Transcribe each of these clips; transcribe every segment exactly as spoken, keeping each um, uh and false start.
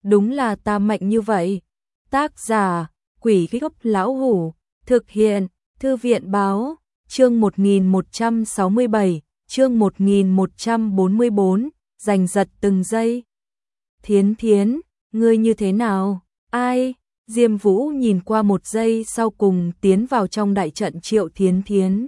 đúng là ta mạnh như vậy. Tác giả, Quỷ Gốc Lão Hủ, thực hiện, Thư viện Báo, chương một nghìn một trăm sáu mươi bảy, chương một nghìn một trăm bốn mươi bốn, giành giật từng giây. Thiến Thiến, ngươi như thế nào? Ai? Diêm Vũ nhìn qua một giây sau cùng tiến vào trong đại trận Triệu Thiến Thiến.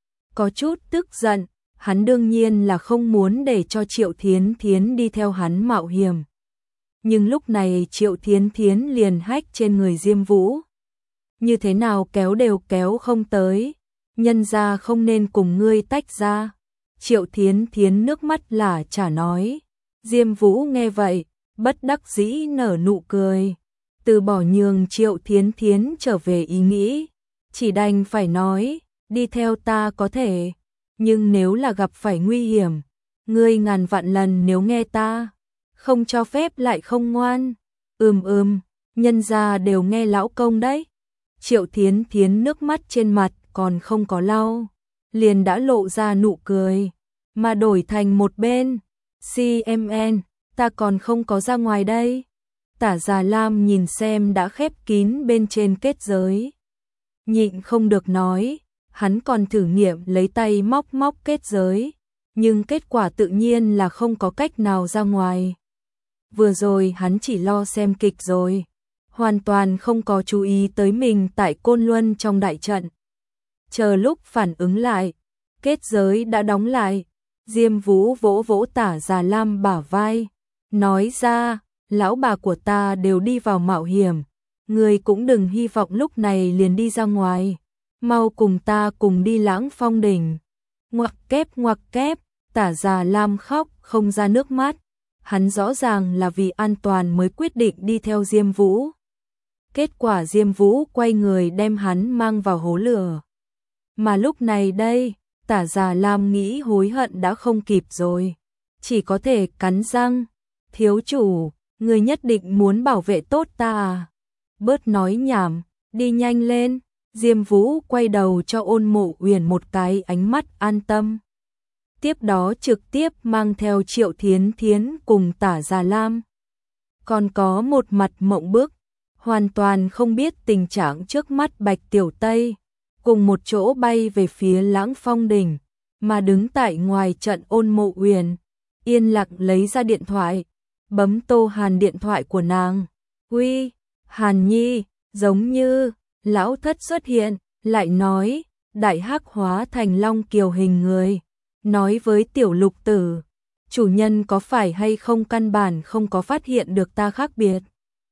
Có chút tức giận, hắn đương nhiên là không muốn để cho Triệu Thiến Thiến đi theo hắn mạo hiểm. Nhưng lúc này Triệu Thiến Thiến liền hách trên người Diêm Vũ. Như thế nào kéo đều kéo không tới, nhân ra không nên cùng ngươi tách ra. Triệu Thiến Thiến nước mắt lả chả nói. Diêm Vũ nghe vậy, bất đắc dĩ nở nụ cười. Từ bỏ nhường Triệu Thiến Thiến trở về ý nghĩ, chỉ đành phải nói, đi theo ta có thể, nhưng nếu là gặp phải nguy hiểm, ngươi ngàn vạn lần nếu nghe ta, không cho phép lại không ngoan. Ừm ừm, nhân gia đều nghe lão công đấy. Triệu Thiến Thiến nước mắt trên mặt còn không có lau, liền đã lộ ra nụ cười, mà đổi thành một bên. xê em en, ta còn không có ra ngoài đây. Tả Già Lam nhìn xem đã khép kín bên trên kết giới, nhịn không được nói, hắn còn thử nghiệm lấy tay móc móc kết giới, nhưng kết quả tự nhiên là không có cách nào ra ngoài. Vừa rồi hắn chỉ lo xem kịch rồi, hoàn toàn không có chú ý tới mình tại Côn Luân trong đại trận. Chờ lúc phản ứng lại, kết giới đã đóng lại. Diêm Vũ vỗ vỗ Tả Già Lam bả vai, nói ra, lão bà của ta đều đi vào mạo hiểm, ngươi cũng đừng hy vọng lúc này liền đi ra ngoài, mau cùng ta cùng đi Lãng Phong đỉnh. Ngoặc kép ngoặc kép, Tả Già Lam khóc không ra nước mắt, hắn rõ ràng là vì an toàn mới quyết định đi theo Diêm Vũ. Kết quả Diêm Vũ quay người đem hắn mang vào hố lửa. Mà lúc này đây, Tả Già Lam nghĩ hối hận đã không kịp rồi, chỉ có thể cắn răng, thiếu chủ, người nhất định muốn bảo vệ tốt ta à? Bớt nói nhảm, đi nhanh lên. Diêm Vũ quay đầu cho Ôn Mộ Uyển một cái ánh mắt an tâm. Tiếp đó trực tiếp mang theo Triệu Thiến Thiến cùng Tả Già Lam. Còn có một mặt mộng bức, hoàn toàn không biết tình trạng trước mắt Bạch Tiểu Tây, cùng một chỗ bay về phía Lãng Phong đỉnh, mà đứng tại ngoài trận Ôn Mộ Uyển, yên lặng lấy ra điện thoại, bấm Tô Hàn điện thoại của nàng. Uy, Hàn Nhi, giống như, lão thất xuất hiện, lại nói, đại hắc hóa thành long kiều hình người, nói với Tiểu Lục Tử, chủ nhân có phải hay không căn bản không có phát hiện được ta khác biệt.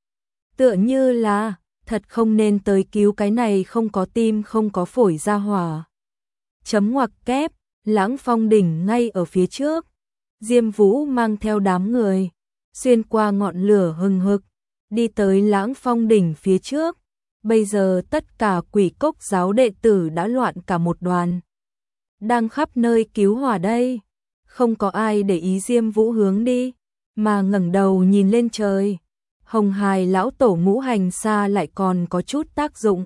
Tựa như là, thật không nên tới cứu cái này không có tim không có phổi ra hỏa. Chấm ngoặc kép, Lãng Phong đỉnh ngay ở phía trước. Diêm Vũ mang theo đám người, xuyên qua ngọn lửa hừng hực, đi tới Lãng Phong đỉnh phía trước. Bây giờ tất cả Quỷ Cốc giáo đệ tử đã loạn cả một đoàn, đang khắp nơi cứu hỏa đây. Không có ai để ý Diêm Vũ hướng đi, mà ngẩng đầu nhìn lên trời. Hồng Hài lão tổ ngũ hành xa lại còn có chút tác dụng.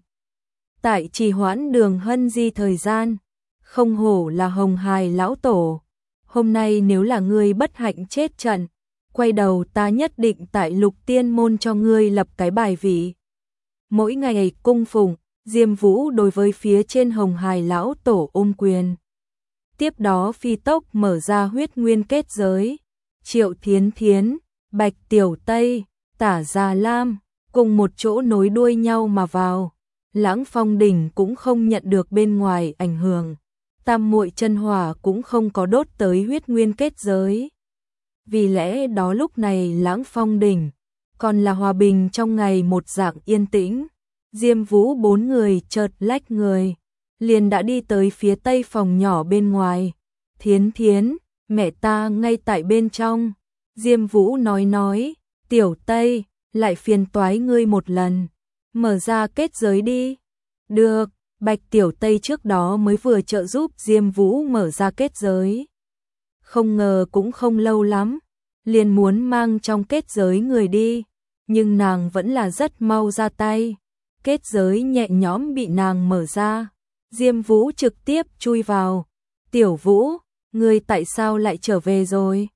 Tại trì hoãn Đường Hân Di thời gian, không hổ là Hồng Hài lão tổ. Hôm nay nếu là ngươi bất hạnh chết trận, quay đầu ta nhất định tại Lục Tiên môn cho ngươi lập cái bài vị. Mỗi ngày cung phụng, Diêm Vũ đối với phía trên Hồng Hài lão tổ ôm quyền. Tiếp đó phi tốc mở ra huyết nguyên kết giới. Triệu Thiến Thiến, Bạch Tiểu Tây, Tả Già Lam cùng một chỗ nối đuôi nhau mà vào. Lãng Phong đỉnh cũng không nhận được bên ngoài ảnh hưởng. Tam muội chân hỏa cũng không có đốt tới huyết nguyên kết giới. Vì lẽ đó lúc này Lãng Phong đỉnh còn là hòa bình trong ngày một dạng yên tĩnh. Diêm Vũ bốn người chợt lách người, liền đã đi tới phía tây phòng nhỏ bên ngoài. Thiến Thiến, mẹ ta ngay tại bên trong. Diêm Vũ nói nói, Tiểu Tây, lại phiền toái ngươi một lần, mở ra kết giới đi. Được, Bạch Tiểu Tây trước đó mới vừa trợ giúp Diêm Vũ mở ra kết giới. Không ngờ cũng không lâu lắm, liền muốn mang trong kết giới người đi, nhưng nàng vẫn là rất mau ra tay. Kết giới nhẹ nhõm bị nàng mở ra. Diêm Vũ trực tiếp chui vào. Tiểu Vũ, ngươi tại sao lại trở về rồi?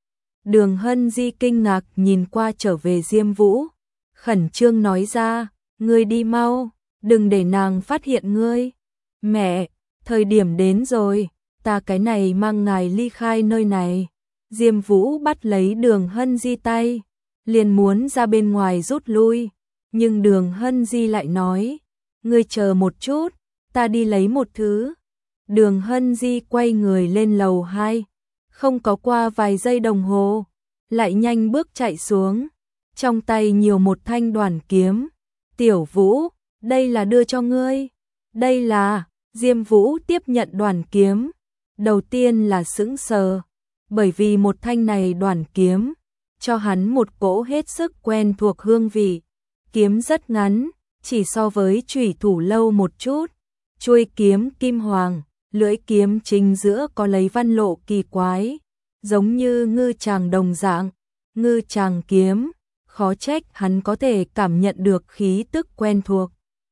Đường Hân Di kinh ngạc nhìn qua trở về Diêm Vũ, khẩn trương nói ra, ngươi đi mau, đừng để nàng phát hiện ngươi. Mẹ, thời điểm đến rồi, ta cái này mang ngài ly khai nơi này. Diêm Vũ bắt lấy Đường Hân Di tay, liền muốn ra bên ngoài rút lui, nhưng Đường Hân Di lại nói, ngươi chờ một chút, ta đi lấy một thứ. Đường Hân Di quay người lên lầu hai, không có qua vài giây đồng hồ, lại nhanh bước chạy xuống, trong tay nhiều một thanh đoản kiếm. Tiểu Vũ, đây là đưa cho ngươi. Đây là, Diêm Vũ tiếp nhận đoản kiếm, đầu tiên là sững sờ, bởi vì một thanh này đoản kiếm, cho hắn một cỗ hết sức quen thuộc hương vị. Kiếm rất ngắn, chỉ so với chủy thủ lâu một chút, chuôi kiếm kim hoàng, lưỡi kiếm chính giữa có lấy văn lộ kỳ quái, giống như ngư tràng đồng dạng, ngư tràng kiếm, khó trách hắn có thể cảm nhận được khí tức quen thuộc.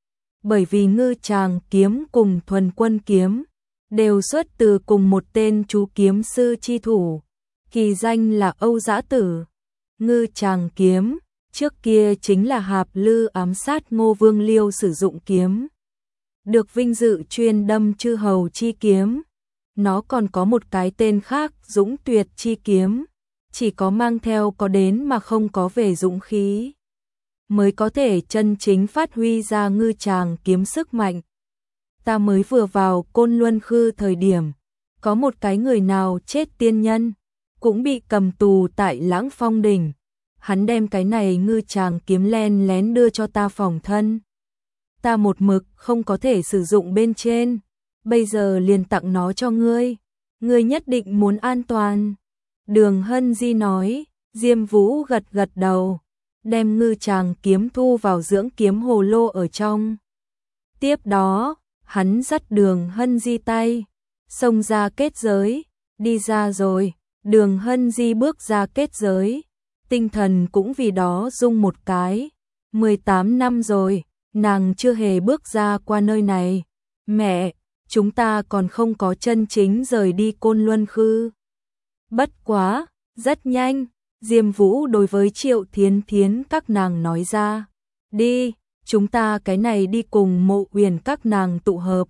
Bởi vì ngư tràng kiếm cùng thuần quân kiếm, đều xuất từ cùng một tên chú kiếm sư chi thủ, kỳ danh là Âu Dã Tử. Ngư tràng kiếm, trước kia chính là Hạp Lư ám sát Ngô Vương Liêu sử dụng kiếm, được vinh dự chuyên đâm chư hầu chi kiếm. Nó còn có một cái tên khác, Dũng Tuyệt chi kiếm, chỉ có mang theo có đến mà không có về dũng khí, mới có thể chân chính phát huy ra ngư tràng kiếm sức mạnh. Ta mới vừa vào Côn Luân Khư thời điểm, có một cái người nào chết tiên nhân, cũng bị cầm tù tại Lãng Phong Đỉnh. Hắn đem cái này ngư tràng kiếm len lén đưa cho ta phòng thân. Ta một mực không có thể sử dụng bên trên, bây giờ liền tặng nó cho ngươi, ngươi nhất định muốn an toàn. Đường Hân Di nói, Diêm Vũ gật gật đầu, đem ngư tràng kiếm thu vào dưỡng kiếm hồ lô ở trong. Tiếp đó, hắn dắt Đường Hân Di tay, xông ra kết giới, đi ra rồi. Đường Hân Di bước ra kết giới, tinh thần cũng vì đó rung một cái. mười tám năm rồi, nàng chưa hề bước ra qua nơi này. Mẹ, chúng ta còn không có chân chính rời đi Côn Luân Khư. Bất quá, rất nhanh, Diêm Vũ đối với Triệu Thiến Thiến các nàng nói ra, đi, chúng ta cái này đi cùng Mộ Uyển các nàng tụ hợp,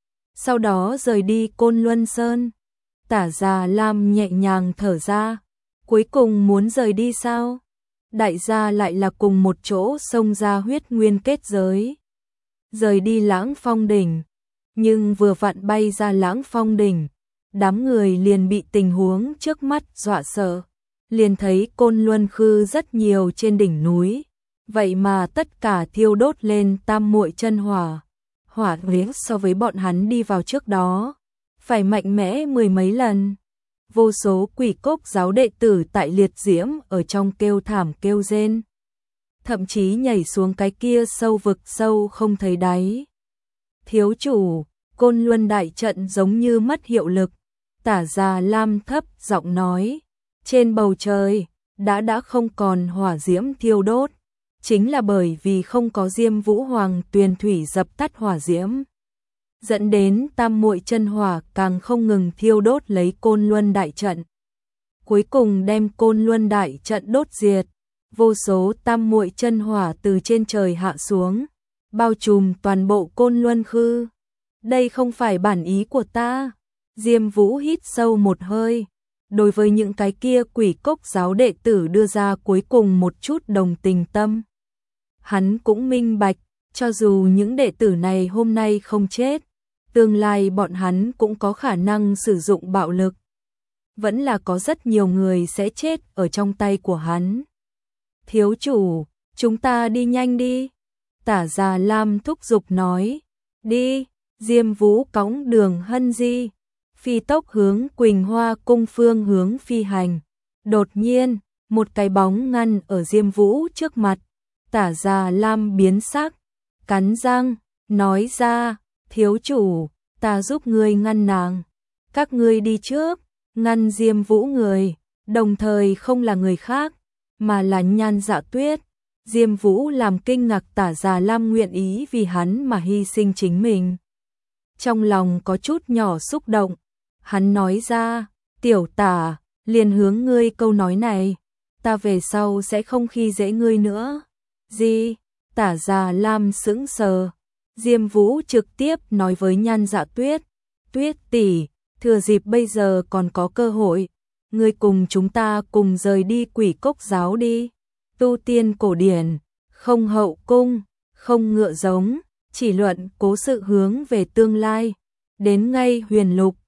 sau đó rời đi Côn Luân Sơn. Tả Già Lam nhẹ nhàng thở ra, cuối cùng muốn rời đi sao? Đại gia lại là cùng một chỗ xông ra huyết nguyên kết giới, rời đi Lãng Phong Đỉnh. Nhưng vừa vặn bay ra Lãng Phong Đỉnh, đám người liền bị tình huống trước mắt dọa sợ, liền thấy Côn Luân Khư rất nhiều trên đỉnh núi, vậy mà tất cả thiêu đốt lên tam muội chân hỏa. Hỏa huyết so với bọn hắn đi vào trước đó phải mạnh mẽ mười mấy lần. Vô số quỷ cốc giáo đệ tử tại liệt diễm ở trong kêu thảm kêu rên, thậm chí nhảy xuống cái kia sâu vực sâu không thấy đáy. Thiếu chủ, Côn Luân đại trận giống như mất hiệu lực. Tả Già Lam thấp giọng nói, trên bầu trời đã đã không còn hỏa diễm thiêu đốt, chính là bởi vì không có Diêm Vũ Hoàng tuyền thủy dập tắt hỏa diễm, dẫn đến tam muội chân hỏa càng không ngừng thiêu đốt lấy Côn Luân đại trận, cuối cùng đem Côn Luân đại trận đốt diệt. Vô số tam muội chân hỏa từ trên trời hạ xuống, bao trùm toàn bộ Côn Luân Khư. Đây không phải bản ý của ta. Diêm Vũ hít sâu một hơi, đối với những cái kia quỷ cốc giáo đệ tử đưa ra cuối cùng một chút đồng tình tâm. Hắn cũng minh bạch, cho dù những đệ tử này hôm nay không chết, tương lai bọn hắn cũng có khả năng sử dụng bạo lực. Vẫn là có rất nhiều người sẽ chết ở trong tay của hắn. Thiếu chủ, chúng ta đi nhanh đi. Tả Già Lam thúc giục nói. Đi, Diêm Vũ cõng Đường Hân Di, phi tốc hướng Quỳnh Hoa cung phương hướng phi hành. Đột nhiên, một cái bóng ngăn ở Diêm Vũ trước mặt. Tả Già Lam biến sắc, cắn răng, nói ra, thiếu chủ, ta giúp ngươi ngăn nàng. Các ngươi đi trước, ngăn Diêm Vũ người, đồng thời không là người khác, mà là Nhan Dạ Tuyết. Diêm Vũ làm kinh ngạc Tả Già Lam nguyện ý vì hắn mà hy sinh chính mình. Trong lòng có chút nhỏ xúc động, hắn nói ra, tiểu Tả, liền hướng ngươi câu nói này, ta về sau sẽ không khi dễ ngươi nữa. Gì? Tả Già Lam sững sờ. Diêm Vũ trực tiếp nói với Nhan Dạ Tuyết, Tuyết tỷ, thừa dịp bây giờ còn có cơ hội, ngươi cùng chúng ta cùng rời đi Quỷ Cốc giáo đi. Tu tiên cổ điển, không hậu cung, không ngựa giống, chỉ luận cố sự hướng về tương lai. Đến ngay Huyền Lục,